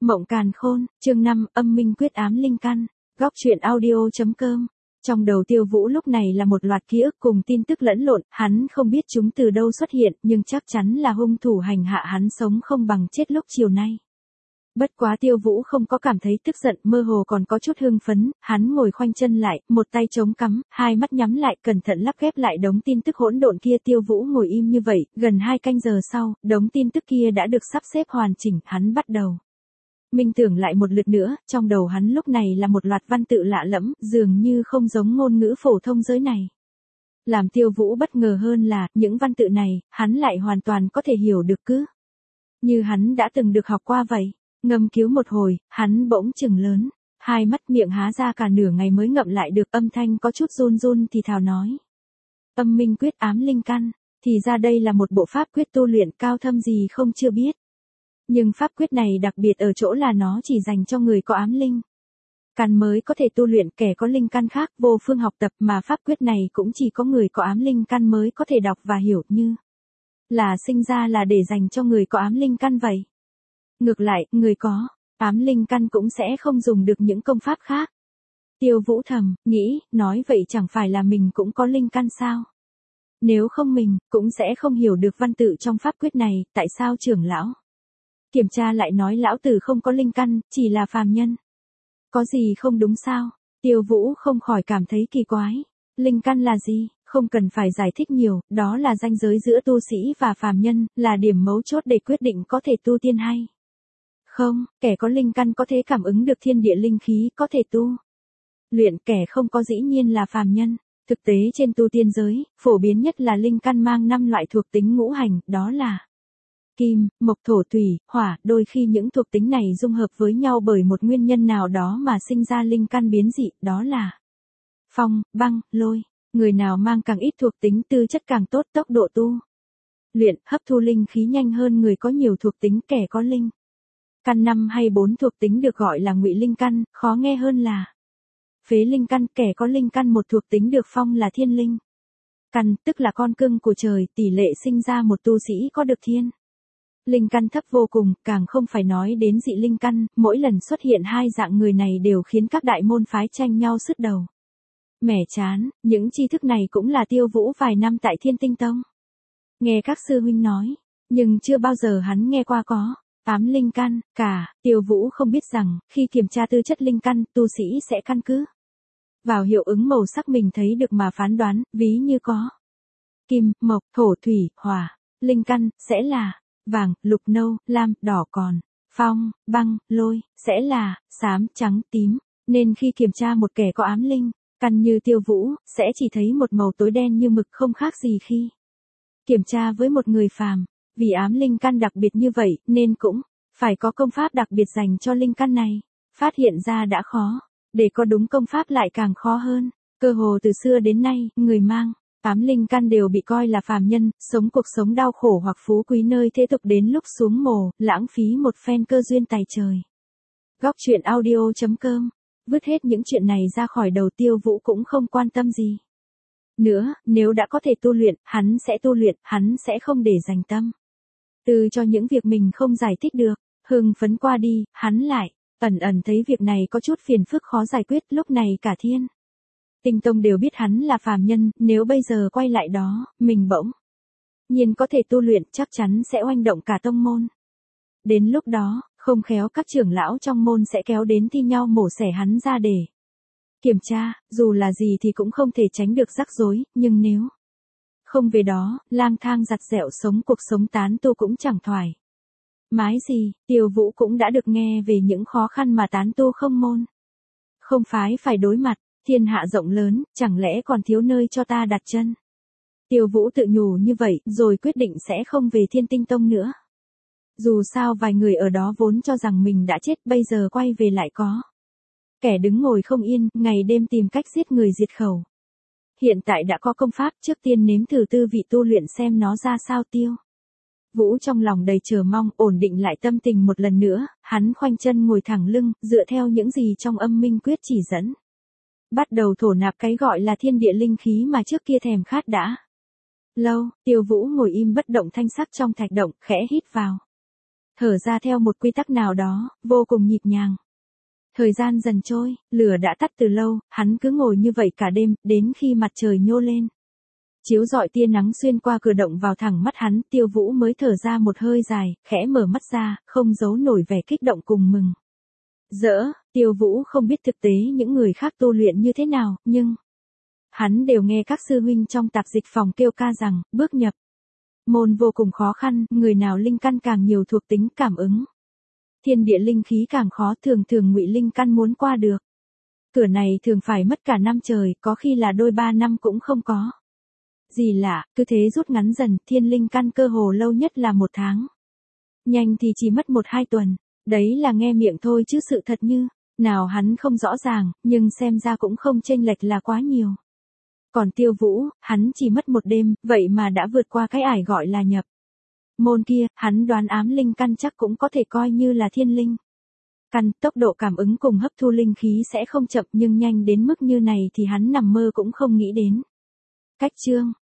Mộng Càn Khôn, chương 5, âm minh quyết ám linh căn. Góc truyện audio.com. Trong đầu Tiêu Vũ lúc này là một loạt ký ức cùng tin tức lẫn lộn, hắn không biết chúng từ đâu xuất hiện, nhưng chắc chắn là hung thủ hành hạ hắn sống không bằng chết lúc chiều nay. Bất quá Tiêu Vũ không có cảm thấy tức giận, mơ hồ còn có chút hưng phấn, hắn ngồi khoanh chân lại, một tay chống cắm, hai mắt nhắm lại, cẩn thận lắp ghép lại đống tin tức hỗn độn kia. Tiêu Vũ ngồi im như vậy, gần 2 canh giờ sau, đống tin tức kia đã được sắp xếp hoàn chỉnh, hắn bắt đầu minh tưởng lại một lượt nữa, trong đầu hắn lúc này là một loạt văn tự lạ lẫm, dường như không giống ngôn ngữ phổ thông giới này. Làm Tiêu Vũ bất ngờ hơn là, những văn tự này, hắn lại hoàn toàn có thể hiểu được cứ như hắn đã từng được học qua vậy. Ngâm cứu một hồi, hắn bỗng chừng lớn, hai mắt miệng há ra cả nửa ngày mới ngậm lại được, âm thanh có chút run run thì thào nói. Âm minh quyết ám linh căn, thì ra đây là một bộ pháp quyết tu luyện cao thâm gì không chưa biết. Nhưng pháp quyết này đặc biệt ở chỗ là nó chỉ dành cho người có ám linh căn mới có thể tu luyện, kẻ có linh căn khác vô phương học tập, mà pháp quyết này cũng chỉ có người có ám linh căn mới có thể đọc và hiểu, như là sinh ra là để dành cho người có ám linh căn vậy. Ngược lại, người có ám linh căn cũng sẽ không dùng được những công pháp khác. Tiêu Vũ thầm nghĩ, nói vậy chẳng phải là mình cũng có linh căn sao? Nếu không mình cũng sẽ không hiểu được văn tự trong pháp quyết này, tại sao trưởng lão kiểm tra lại nói lão tử không có linh căn, chỉ là phàm nhân? Có gì không đúng sao? Tiêu Vũ không khỏi cảm thấy kỳ quái. Linh căn là gì? Không cần phải giải thích nhiều, đó là ranh giới giữa tu sĩ và phàm nhân, là điểm mấu chốt để quyết định có thể tu tiên hay không. Kẻ có linh căn có thể cảm ứng được thiên địa linh khí, có thể tu luyện, kẻ không có dĩ nhiên là phàm nhân. Thực tế trên tu tiên giới, phổ biến nhất là linh căn mang 5 loại thuộc tính ngũ hành, đó là kim, mộc, thổ, thủy, hỏa. Đôi khi những thuộc tính này dung hợp với nhau bởi một nguyên nhân nào đó mà sinh ra linh căn biến dị, đó là phong, băng, lôi. Người nào mang càng ít thuộc tính tư chất càng tốt, tốc độ tu luyện, hấp thu linh khí nhanh hơn người có nhiều thuộc tính. Kẻ có linh căn 5 hay 4 thuộc tính được gọi là ngụy linh căn, khó nghe hơn là phế linh căn. Kẻ có linh căn một thuộc tính được phong là thiên linh căn, tức là con cưng của trời. Tỷ lệ sinh ra một tu sĩ có được thiên linh căn thấp vô cùng, càng không phải nói đến dị linh căn. Mỗi lần xuất hiện hai dạng người này đều khiến các đại môn phái tranh nhau sứt đầu mẻ chán. Những tri thức này cũng là Tiêu Vũ vài năm tại Thiên Tinh Tông nghe các sư huynh nói, nhưng chưa bao giờ hắn nghe qua có ám linh căn cả. Tiêu Vũ không biết rằng, khi kiểm tra tư chất linh căn, tu sĩ sẽ căn cứ vào hiệu ứng màu sắc mình thấy được mà phán đoán, ví như có kim, mộc, thổ, thủy, hỏa. Linh căn sẽ là vàng, lục, nâu, lam, đỏ, còn phong, băng, lôi sẽ là xám, trắng, tím. Nên khi kiểm tra một kẻ có ám linh căn như Tiêu Vũ, sẽ chỉ thấy một màu tối đen như mực, không khác gì khi kiểm tra với một người phàm. Vì ám linh căn đặc biệt như vậy, nên cũng phải có công pháp đặc biệt dành cho linh căn này. Phát hiện ra đã khó, để có đúng công pháp lại càng khó hơn. Cơ hồ từ xưa đến nay, người mang ám linh căn đều bị coi là phàm nhân, sống cuộc sống đau khổ hoặc phú quý nơi thế tục, đến lúc xuống mồ, lãng phí một phen cơ duyên tài trời. Góc truyện audio.com. Vứt hết những chuyện này ra khỏi đầu, Tiêu Vũ cũng không quan tâm gì nữa. Nếu đã có thể tu luyện, hắn sẽ tu luyện, hắn sẽ không để dành tâm tư cho những việc mình không giải thích được. Hưng phấn qua đi, hắn lại ẩn ẩn thấy việc này có chút phiền phức khó giải quyết. Lúc này cả Thiên Tinh Tông đều biết hắn là phàm nhân, nếu bây giờ quay lại đó, mình bỗng nhiên có thể tu luyện, chắc chắn sẽ oanh động cả tông môn. Đến lúc đó, không khéo các trưởng lão trong môn sẽ kéo đến thi nhau mổ xẻ hắn ra để kiểm tra. Dù là gì thì cũng không thể tránh được rắc rối, nhưng nếu không về đó, lang thang giặt dẹo sống cuộc sống tán tu cũng chẳng thoải mái gì. Tiêu Vũ cũng đã được nghe về những khó khăn mà tán tu không môn không phái phải đối mặt. Thiên hạ rộng lớn, chẳng lẽ còn thiếu nơi cho ta đặt chân? Tiêu Vũ tự nhủ như vậy, rồi quyết định sẽ không về Thiên Tinh Tông nữa. Dù sao vài người ở đó vốn cho rằng mình đã chết, bây giờ quay về lại có kẻ đứng ngồi không yên, ngày đêm tìm cách giết người diệt khẩu. Hiện tại đã có công pháp, trước tiên nếm thử tư vị tu luyện xem nó ra sao. Tiêu Vũ trong lòng đầy chờ mong, ổn định lại tâm tình một lần nữa, hắn khoanh chân ngồi thẳng lưng, dựa theo những gì trong âm minh quyết chỉ dẫn, bắt đầu thổ nạp cái gọi là thiên địa linh khí mà trước kia thèm khát đã lâu. Tiêu Vũ ngồi im bất động thanh sắc trong thạch động, khẽ hít vào Thở ra theo một quy tắc nào đó, vô cùng nhịp nhàng. Thời gian dần trôi, lửa đã tắt từ lâu, hắn cứ ngồi như vậy cả đêm, đến khi mặt trời nhô lên. Chiếu rọi tia nắng xuyên qua cửa động vào thẳng mắt hắn, Tiêu Vũ mới thở ra một hơi dài, khẽ mở mắt ra, không giấu nổi vẻ kích động cùng mừng. Tiêu Vũ không biết thực tế những người khác tu luyện như thế nào, nhưng hắn đều nghe các sư huynh trong tạp dịch phòng kêu ca rằng, bước nhập môn vô cùng khó khăn, người nào linh căn càng nhiều thuộc tính cảm ứng. Thiên địa linh khí càng khó, thường ngụy linh căn muốn qua được. Cửa này thường phải mất cả năm trời, có khi là đôi 3 năm cũng không có. Gì lạ, cứ thế rút ngắn dần, thiên linh căn cơ hồ lâu nhất là 1 tháng. Nhanh thì chỉ mất 1-2 tuần. Đấy là nghe miệng thôi chứ sự thật như nào hắn không rõ ràng, nhưng xem ra cũng không chênh lệch là quá nhiều. Còn Tiêu Vũ, hắn chỉ mất 1 đêm, vậy mà đã vượt qua cái ải gọi là nhập môn kia, hắn đoán ám linh căn chắc cũng có thể coi như là thiên linh căn, tốc độ cảm ứng cùng hấp thu linh khí sẽ không chậm nhưng nhanh đến mức như này thì hắn nằm mơ cũng không nghĩ đến. Cách chương